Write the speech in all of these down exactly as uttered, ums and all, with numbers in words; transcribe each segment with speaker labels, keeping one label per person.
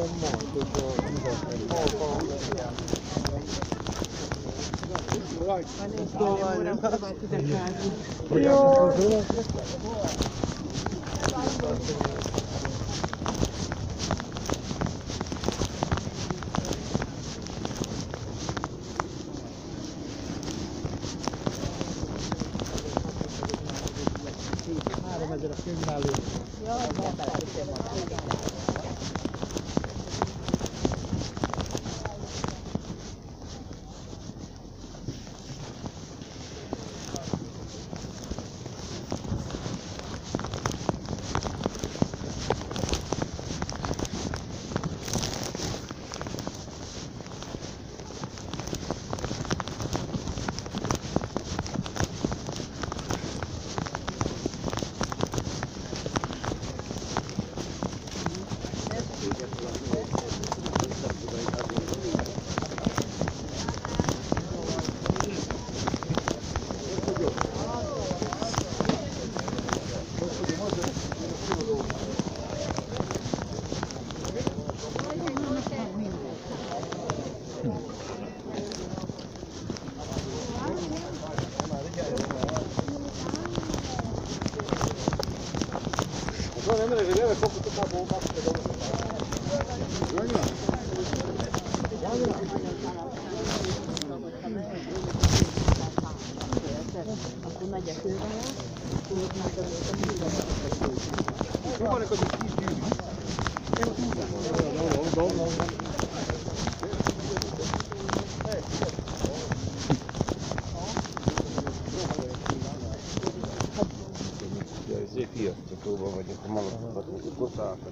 Speaker 1: Hiasztatóban vagyok, a malacokat, meg a kotákat.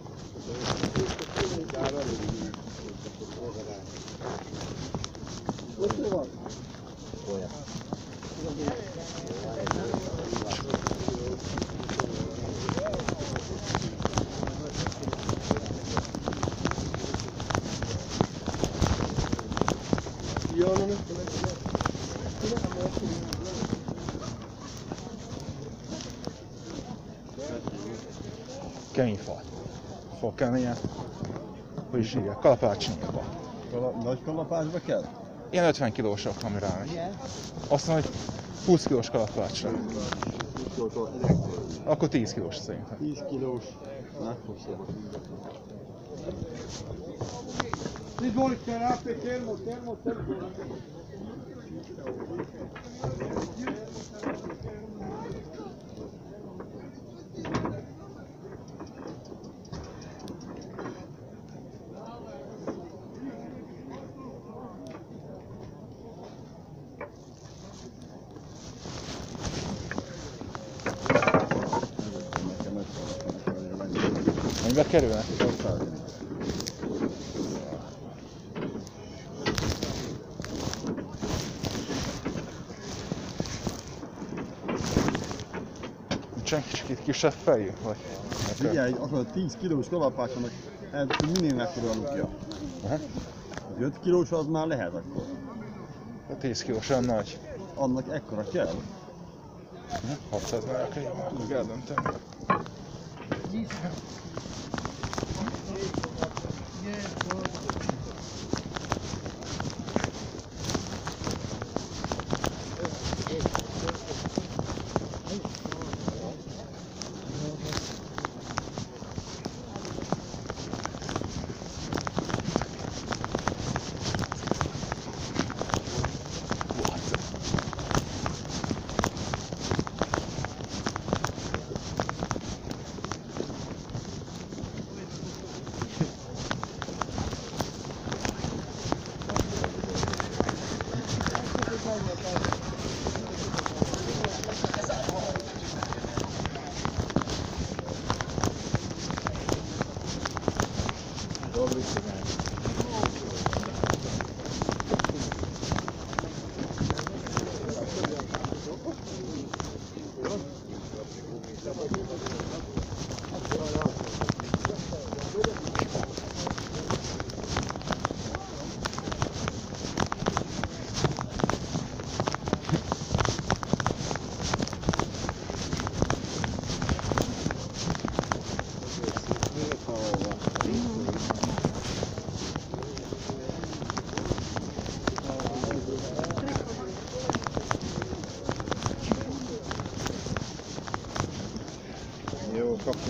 Speaker 1: Olyan.
Speaker 2: Kemény fal. Fal keményen. Hogy is hívják? Kalapácsnyikba.
Speaker 3: Kala, nagy kalapácsba kell?
Speaker 2: Ilyen ötven kilósok, ami rámegy. Azt mondom, hogy húsz kilós kalapácsra. Akkor tíz kilós szerintem.
Speaker 3: tíz kilós. Na, hosszabb.
Speaker 2: Mennyibe kerülnek? Nincsen kicsit kisebb fejű? Vagy?
Speaker 3: Figyelj, az a tíz kilós kalapácsnak minél mekkora a lukja.
Speaker 2: Aha.
Speaker 3: Az öt kilós az már lehet akkor.
Speaker 2: A tíz kilós olyan nagy.
Speaker 3: Annak ekkora kell?
Speaker 2: hatszáz már kell, meg eldöntöm.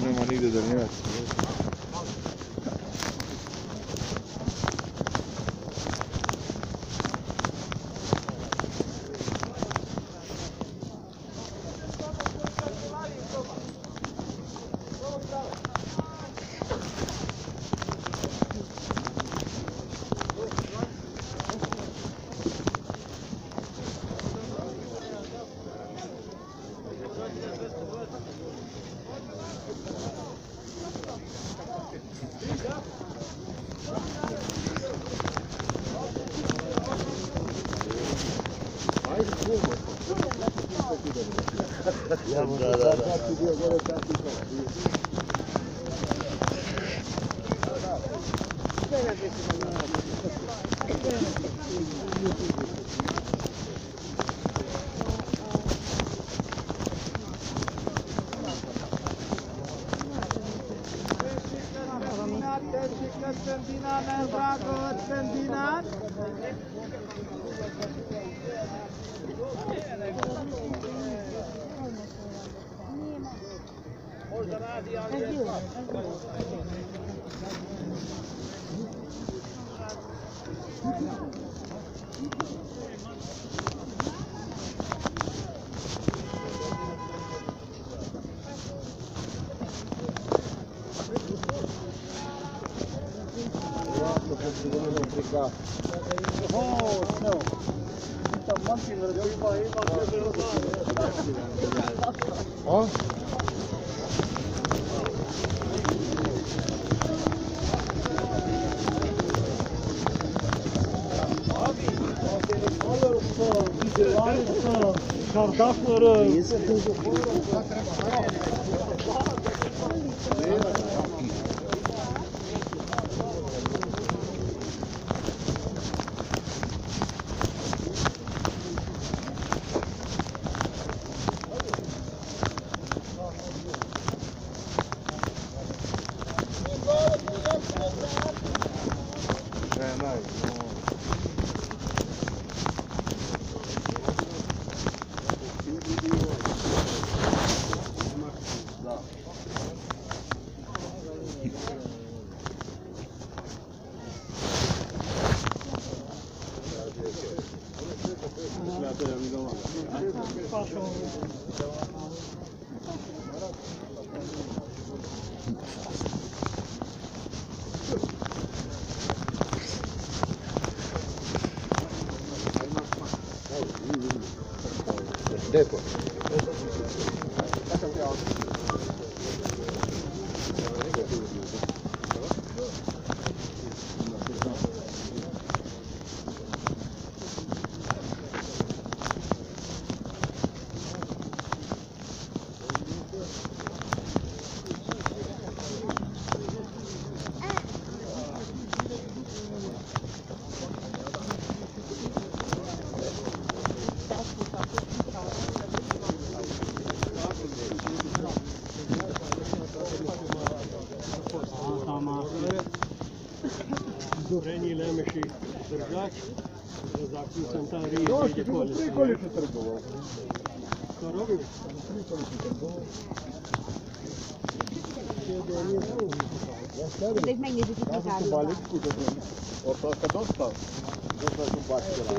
Speaker 2: Nema nigdje da njemac.
Speaker 1: Ja mu da, da, da.
Speaker 2: O?
Speaker 4: Kardakları.
Speaker 1: Depo.
Speaker 4: Renji Lemeši Držač, Razakli Santariji.
Speaker 3: Jo, što ću tri koliko trgovao.
Speaker 4: Što robiš?
Speaker 3: Tri koliko trgovao.
Speaker 5: De itt megnézzük itt az állóban.
Speaker 3: Ott azt a dosztal?
Speaker 1: Dosta su bacila.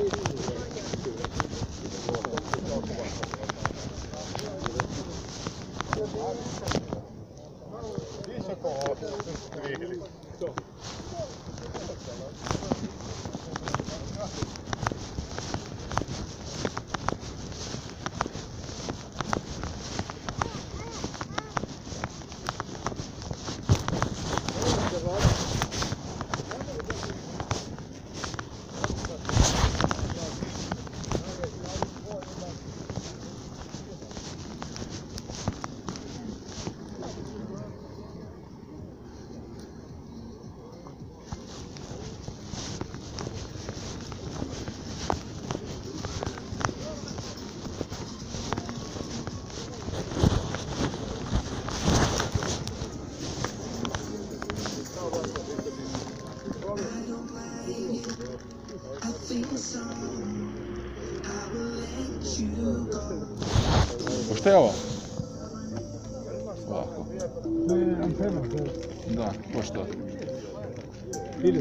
Speaker 2: Pa šta je ovo? Ovako.
Speaker 4: Tema, da.
Speaker 2: Da, pošto?
Speaker 4: Ili.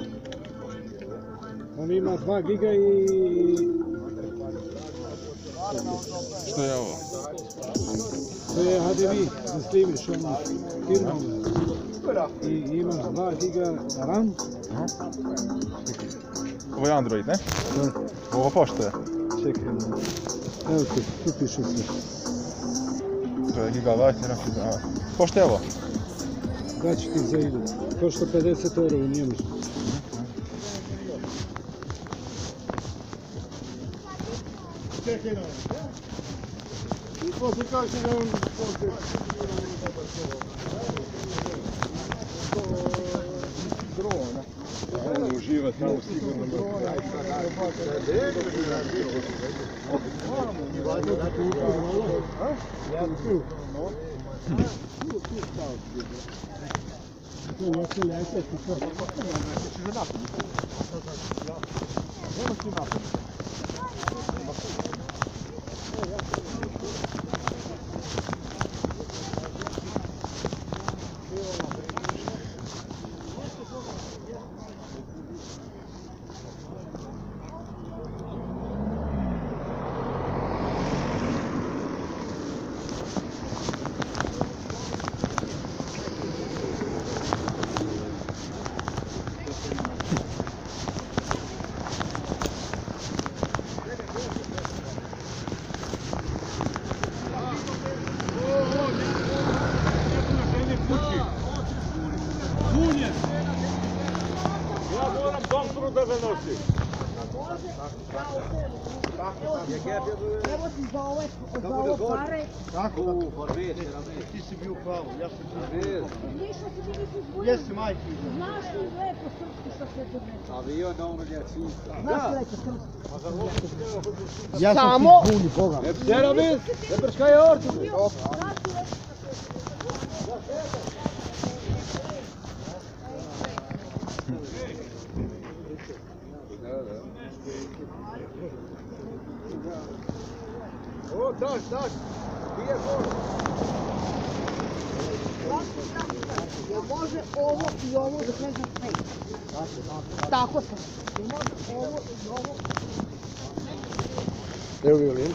Speaker 4: On ima dva giga i...
Speaker 2: Što je ovo?
Speaker 4: To je H D V, da snimiš ono firmom. I imaš dva giga RAM.
Speaker 2: Aha. Ovo je Android, ne?
Speaker 4: Da.
Speaker 2: Ovo pošto je?
Speaker 4: Čekaj, evo ti, tu piše sve.
Speaker 2: To je gigabyte, ne znam. Pošto je ovo?
Speaker 4: Daću ti za ide. Košta pedeset eura u Njemačku.
Speaker 3: Čekaj nam. I poslije kaže da on poslije... Drona. On uživa tamo sigurno.
Speaker 5: Evo ti za ove, za ovo pare.
Speaker 3: Kako? U, Horvet, ti si bio pravo, ja sam ti bio pravo.
Speaker 5: Ništa si ti nisi zbunio.
Speaker 3: Jesi majke.
Speaker 5: Znaš li lepo srpski što se tu neče?
Speaker 1: Avion na onoga čista.
Speaker 5: Znaš li lepo srpski?
Speaker 3: Ja sam
Speaker 5: Samo-
Speaker 3: ti zbuni, Boga.
Speaker 1: Ne ptera bil, ne prškaj ortu.
Speaker 5: Znaš li lepo
Speaker 1: O, daš, daš. Gdje je gol?
Speaker 5: Jel može ovo i ovo da pređem pet? Tako sam. Jel može ovo i ovo?
Speaker 1: Evo violin.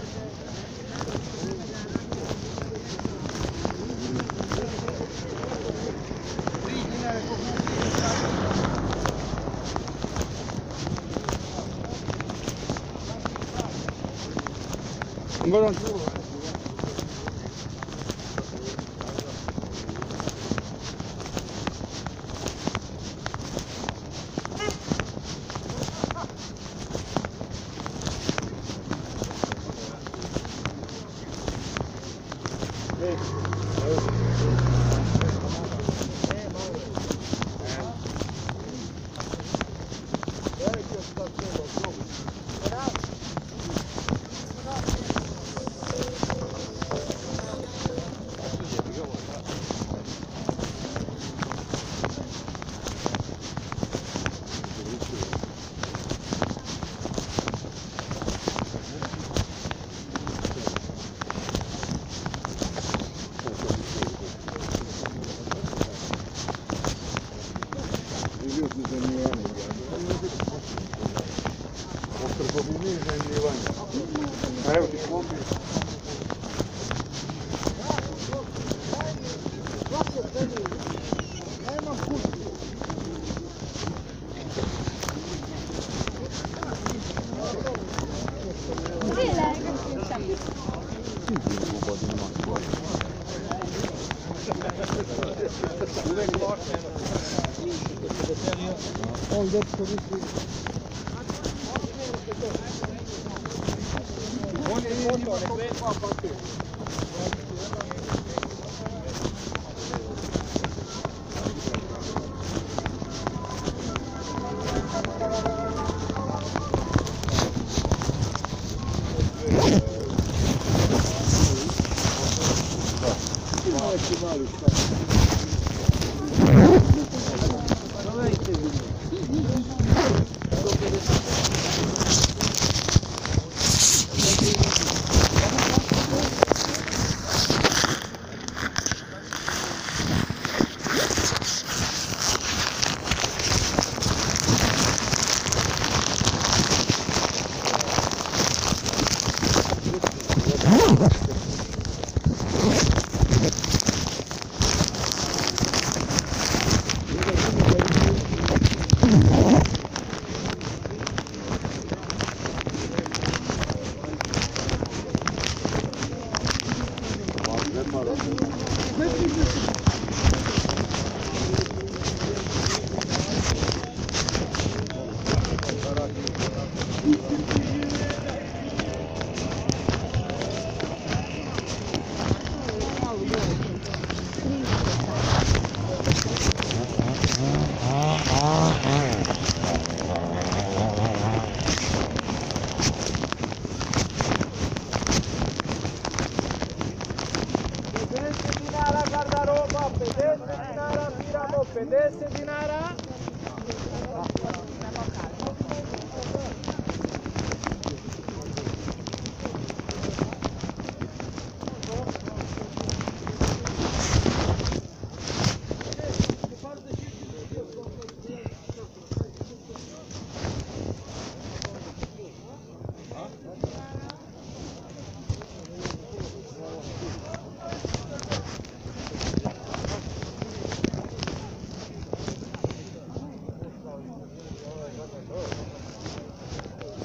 Speaker 3: Goran. Evo ti klopi.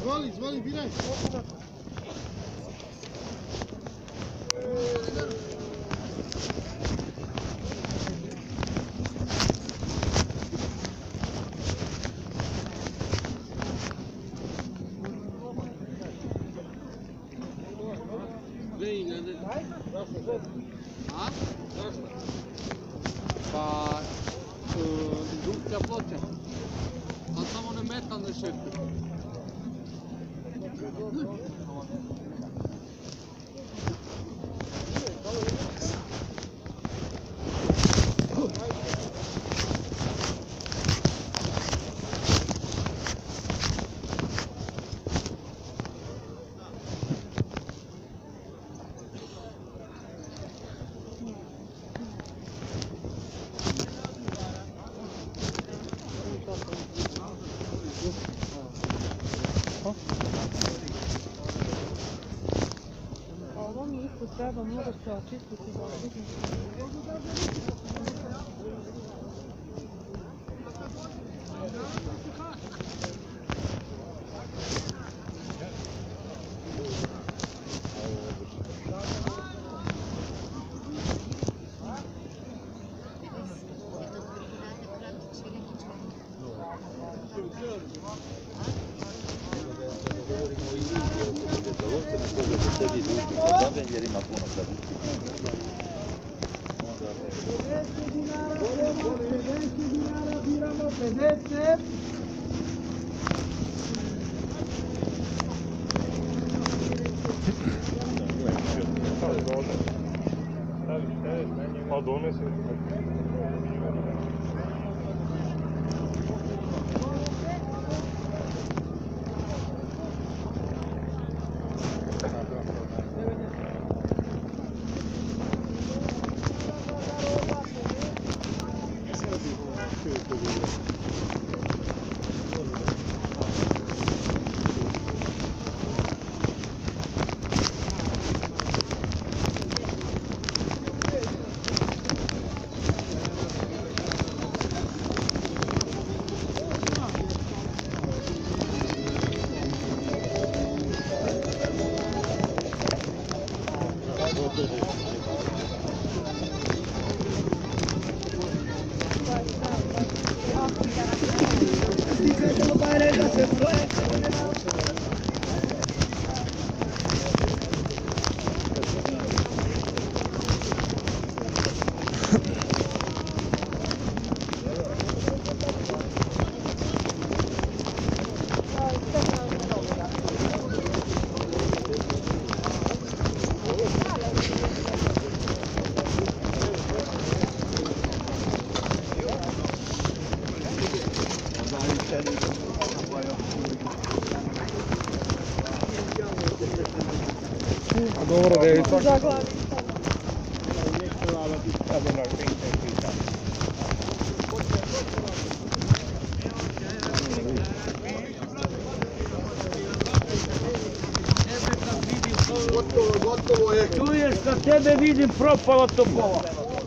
Speaker 3: Zvoli, zvoli, biraj.
Speaker 1: A? Zašto? Pa, indukcija ploča. Ali samo one metalne šepe.
Speaker 5: Ovo mi isto treba, mnogo se očistiti.
Speaker 6: Jer ima puno
Speaker 2: Pa donesi. Dobro, Devica.
Speaker 5: Zaglavi.
Speaker 1: Gotovo, gotovo je.
Speaker 7: Čuješ, kad tebe vidim, propala topola.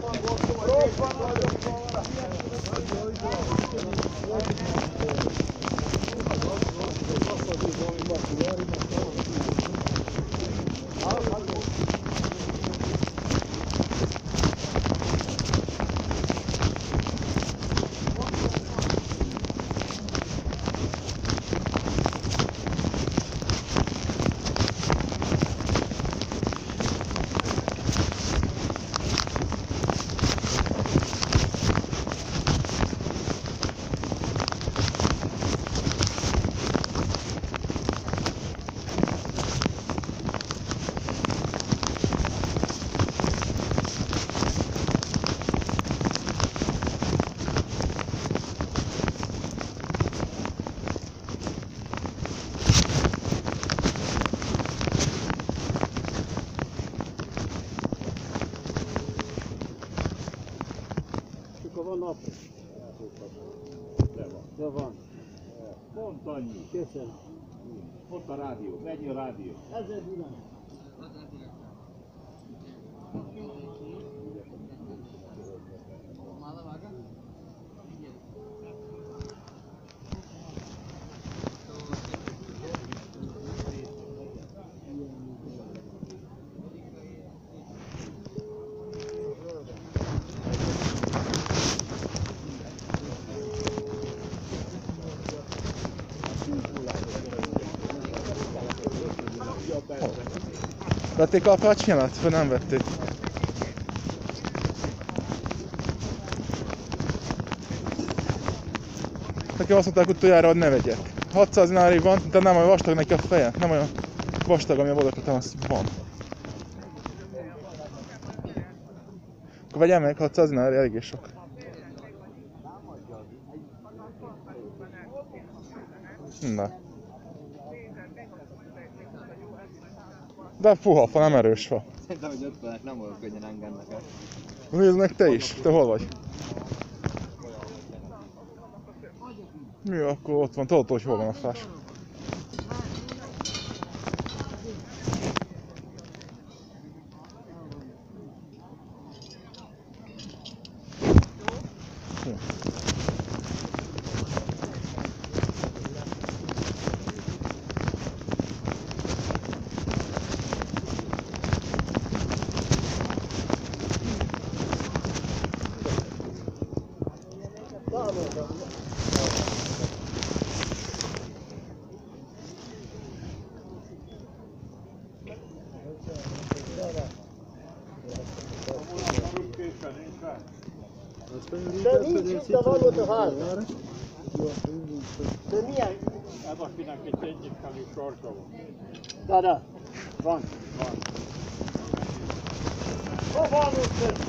Speaker 6: Montanyi.
Speaker 7: Köszönöm.
Speaker 6: Ott a rádió, mennyi a rádió?
Speaker 7: Ezer világ.
Speaker 2: Vették a pacsnyemet? Vagy nem vették? Nekem azt mondták utoljára, hogy ne vegyek. hatszáz dinárig van, de nem olyan vastag neki a feje. Nem olyan vastag, ami a bodakotam, az van. Akkor vegyem meg, hatszáz dinári, eléggé sok. Na. De puha fa, nem erős fa.
Speaker 3: Szerintem, hogy ötvenek nem olyan könnyen engednek el.
Speaker 2: Nézd meg te is, te hol vagy? Mi, akkor ott van, tudod, hogy hol van a fás.
Speaker 7: De nincs, de van ott a ház. De milyen?
Speaker 6: Ez akinek egy egyikkelű sorsa van.
Speaker 7: Da, da. Van, van. Hol van ott?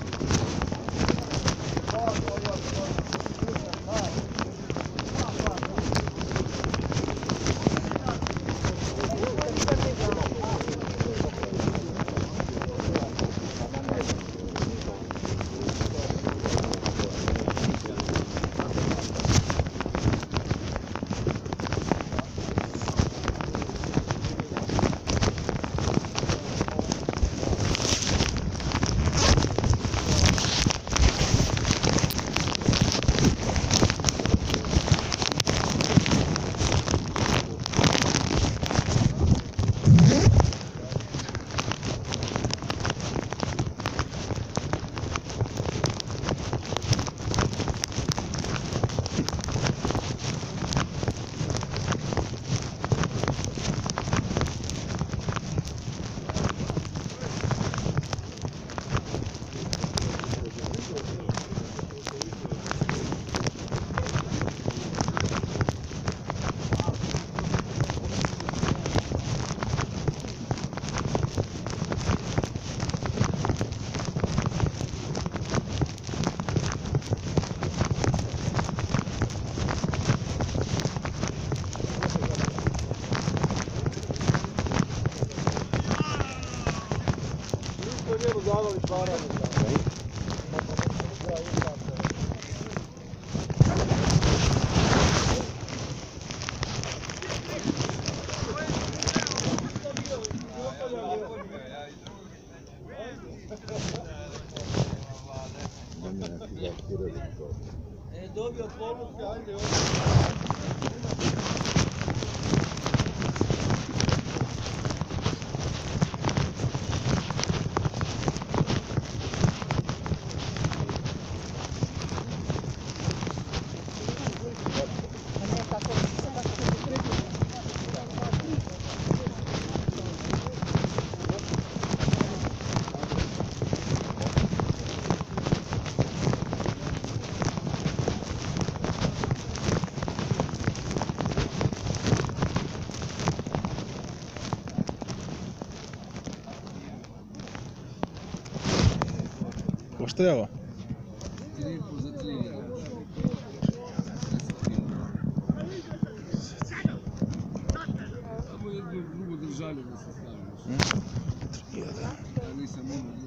Speaker 2: Kóstoljava?
Speaker 1: Drugo držanje da se stavimo. Ja nisam imao.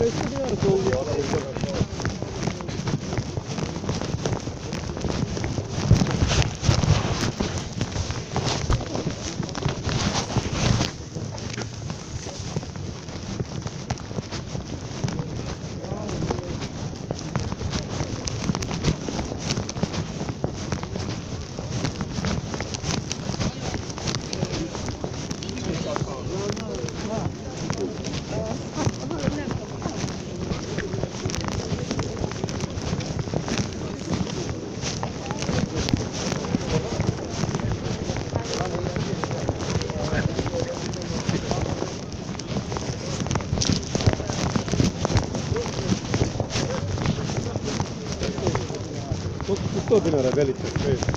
Speaker 3: Tutto bene la verità.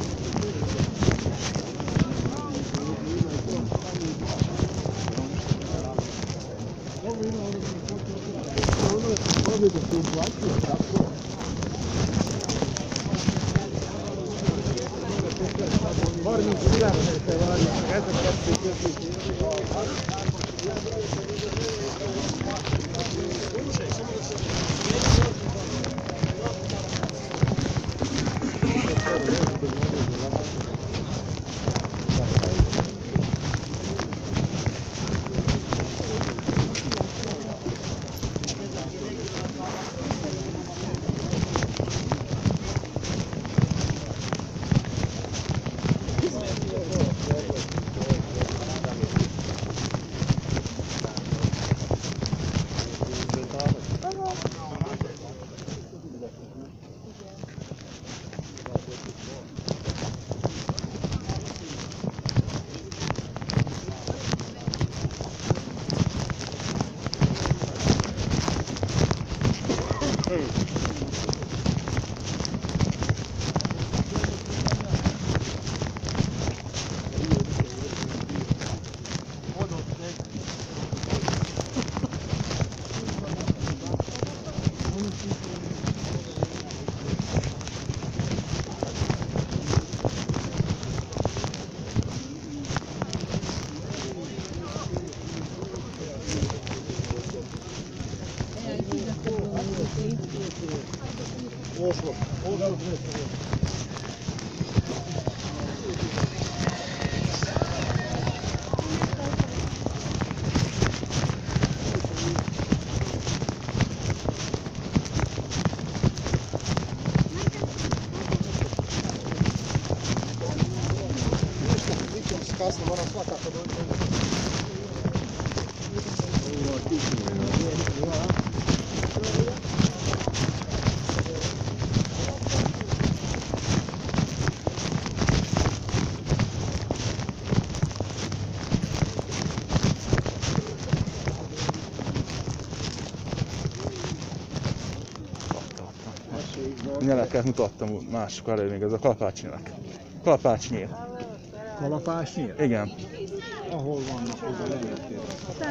Speaker 2: Nyeleket mutattam mások előtt, még ez a kalapácsnyelek. Kalapácsnyél.
Speaker 3: Kalapásnyél?
Speaker 2: Igen.
Speaker 3: Ahol vannak, oda lejöttél.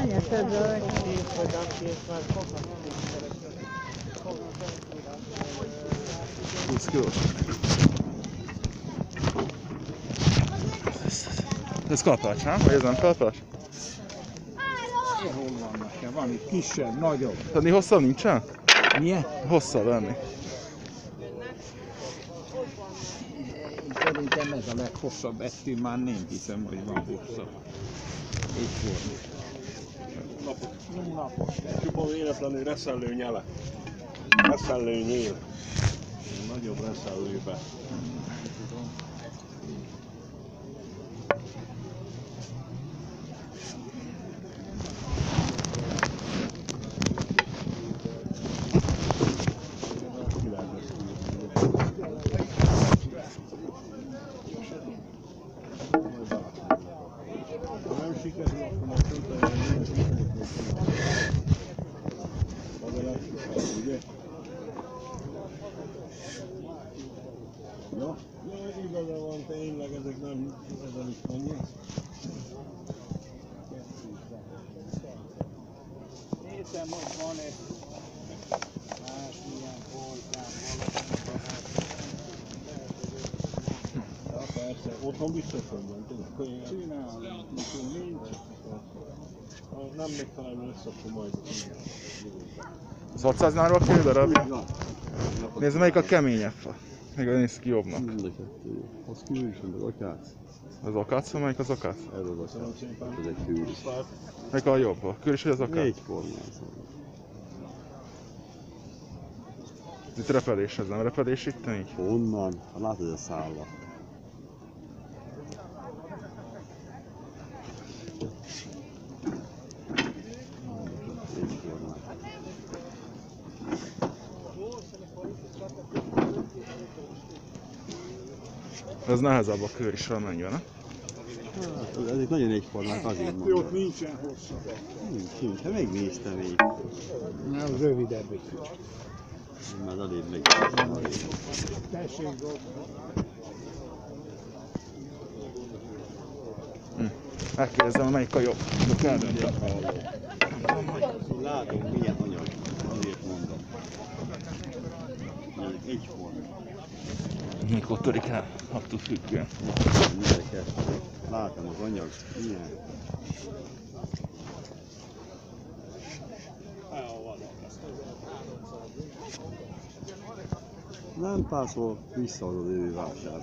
Speaker 2: húsz kilós. Ez kalapács, nem? Vagy ez nem kalapács?
Speaker 3: Hol vannak? Van itt kisebb, nagyobb.
Speaker 2: Ennél hosszabb nincsen?
Speaker 3: Milyen?
Speaker 2: Hosszabb ennél.
Speaker 3: Szerintem ez a leghosszabb, ezt én már nem hiszem, hogy van hosszabb. Így volt.
Speaker 6: Napos. Napos. Csupa véletlenül reszelő nyele. Reszelő nyél. Nagyobb reszelőbe. Ja, igaza van, tényleg ezek nem ezen is mondják.
Speaker 4: Nézem, hogy van-e másmilyen voltán valami.
Speaker 6: Ja, persze, otthon biztos, hogy van, tudod.
Speaker 4: Csinálom, mikor nincs.
Speaker 6: Ha nem megfelelő lesz, akkor majd.
Speaker 2: Az hatszáznál kerül darabja? Nézd, melyik a keményebb fa. Még néz ki jobbnak.
Speaker 6: Mind a kettő. Az kűrűs, az akác.
Speaker 2: Az akác, melyik az akác?
Speaker 6: Ez az akác. Ez egy kűrűs.
Speaker 2: Melyik a jobb? A kűrűs vagy az akác?
Speaker 6: Négy formán szóval.
Speaker 2: Itt repedés, ez nem repedés itt így?
Speaker 6: Honnan? Hát látod, hogy a szálla. Négy formán.
Speaker 2: Ez nehezebb a kör is van mennyire, ne?
Speaker 6: Hát, ezek nagyon egyformák, azért mondom.
Speaker 4: Ott nincsen hosszabb.
Speaker 6: Nincs, nincs. Hát megnéztem így.
Speaker 4: Nem, rövidebb egy kicsit.
Speaker 6: Már alébb megnéztem.
Speaker 4: Tessék, Zsolt.
Speaker 2: Megkérdezem, melyik a jobb. A eldöntöm.
Speaker 6: Látom, milyen anyag. Azért mondom. Ezek egyformák.
Speaker 2: Mikor törik el, attól függően.
Speaker 6: Mindeket. Látom az anyag. Milyen. Nem pászol, visszaadod ő vásárba.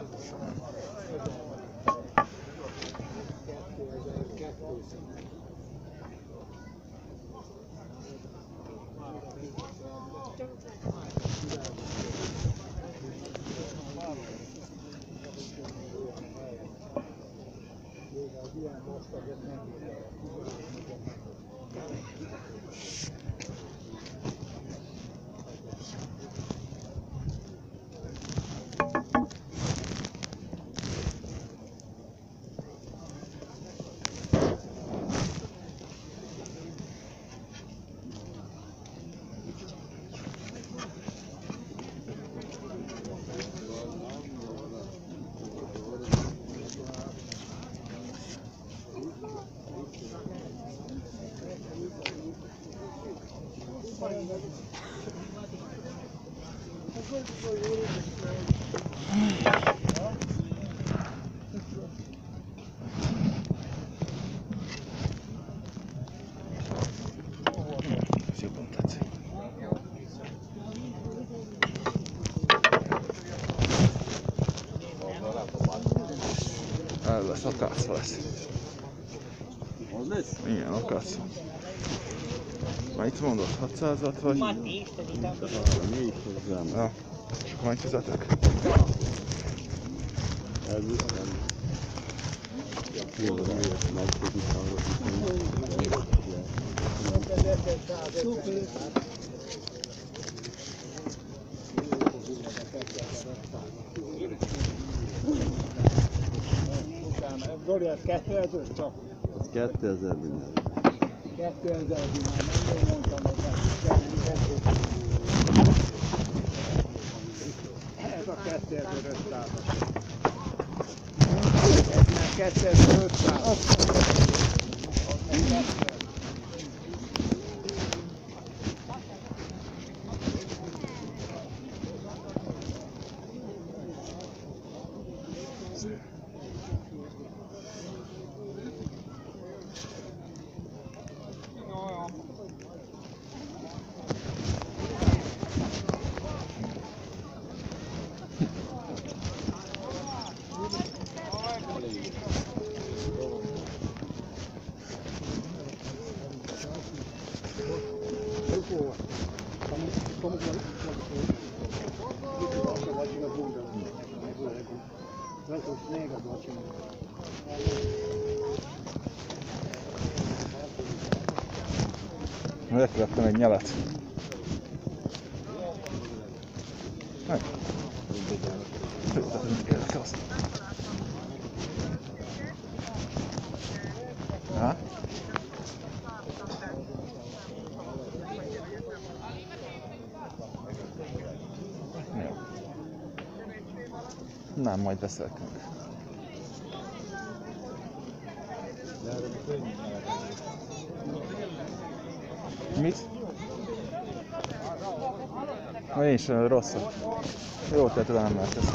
Speaker 2: Ez jobban tetszik. Ez lesz, akácfa lesz.
Speaker 6: Az lesz?
Speaker 2: Igen, akácfa. Mennyit mondod? hatszázat vagy?
Speaker 6: Négy hozzám.
Speaker 2: Ja. És akkor mennyit fizetek?
Speaker 6: Ez nem. Jó, de miért megkötik arra?
Speaker 4: Zoli, ez kétezer csak?
Speaker 6: Az kétezer minden.
Speaker 4: kétezer dinár, nem mondtam, hogy ez a kétezer-ötszáz. Ez már kétezer-ötszáz.
Speaker 2: Megvettem egy nyelet. Meg. Ha? Jó. Nem, majd beszélünk. Mit? Na én sem rosszat. Jó tetted, nem lehet ezt.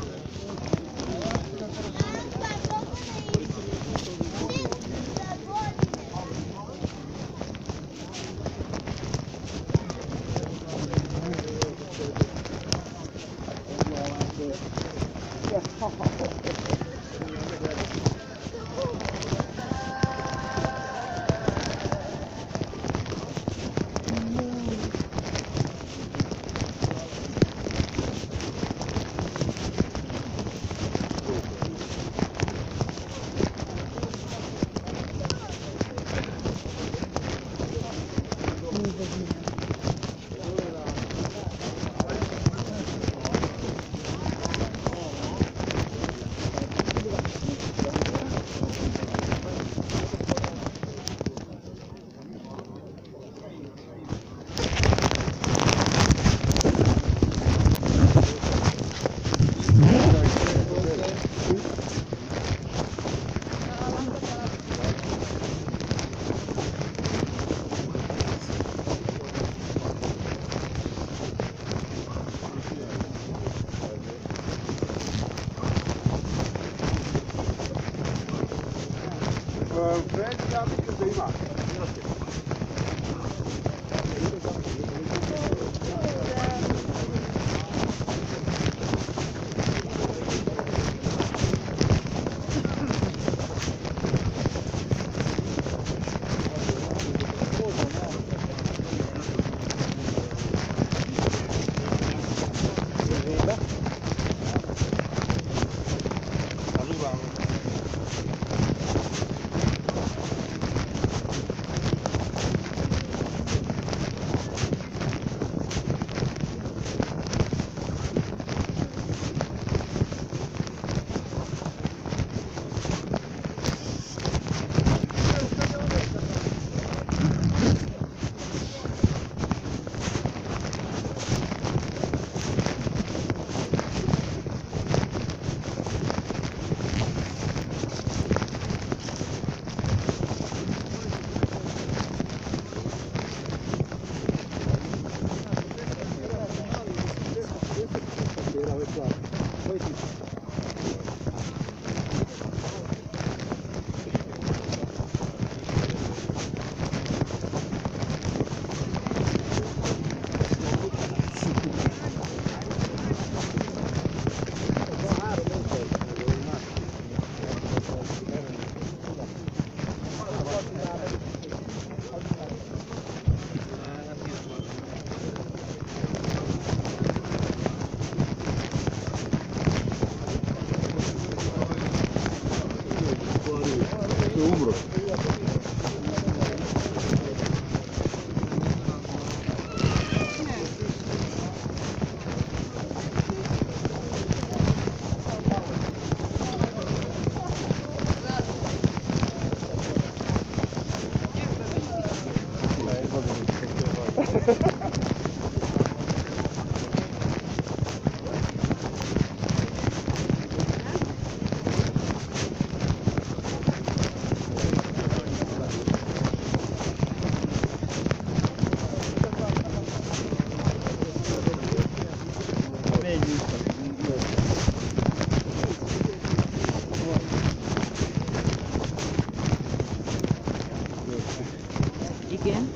Speaker 5: Igen.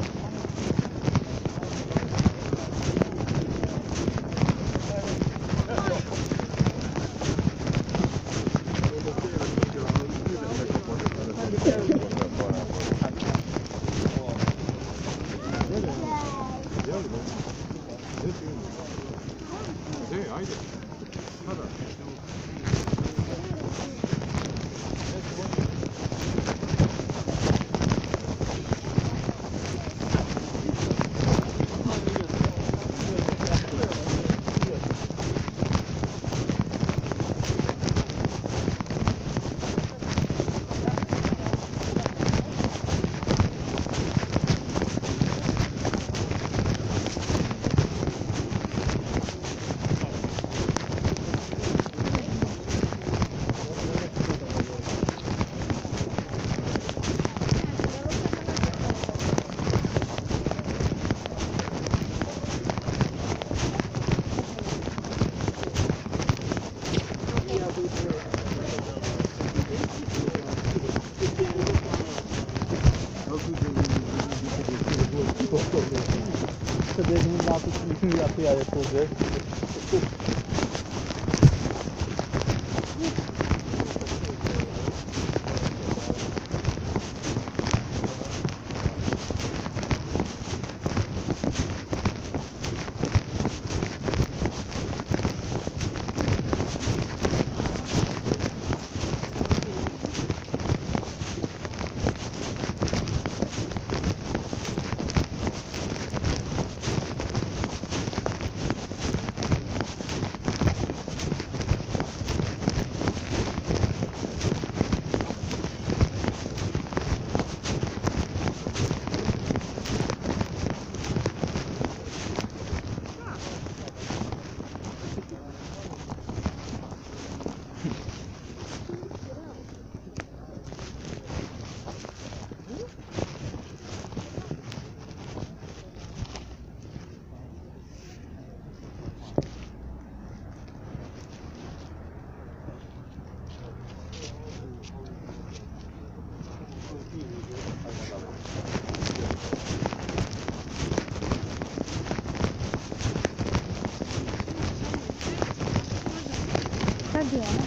Speaker 7: Mesmo lá, tu ia apoiar depois, né?
Speaker 5: bio, ne?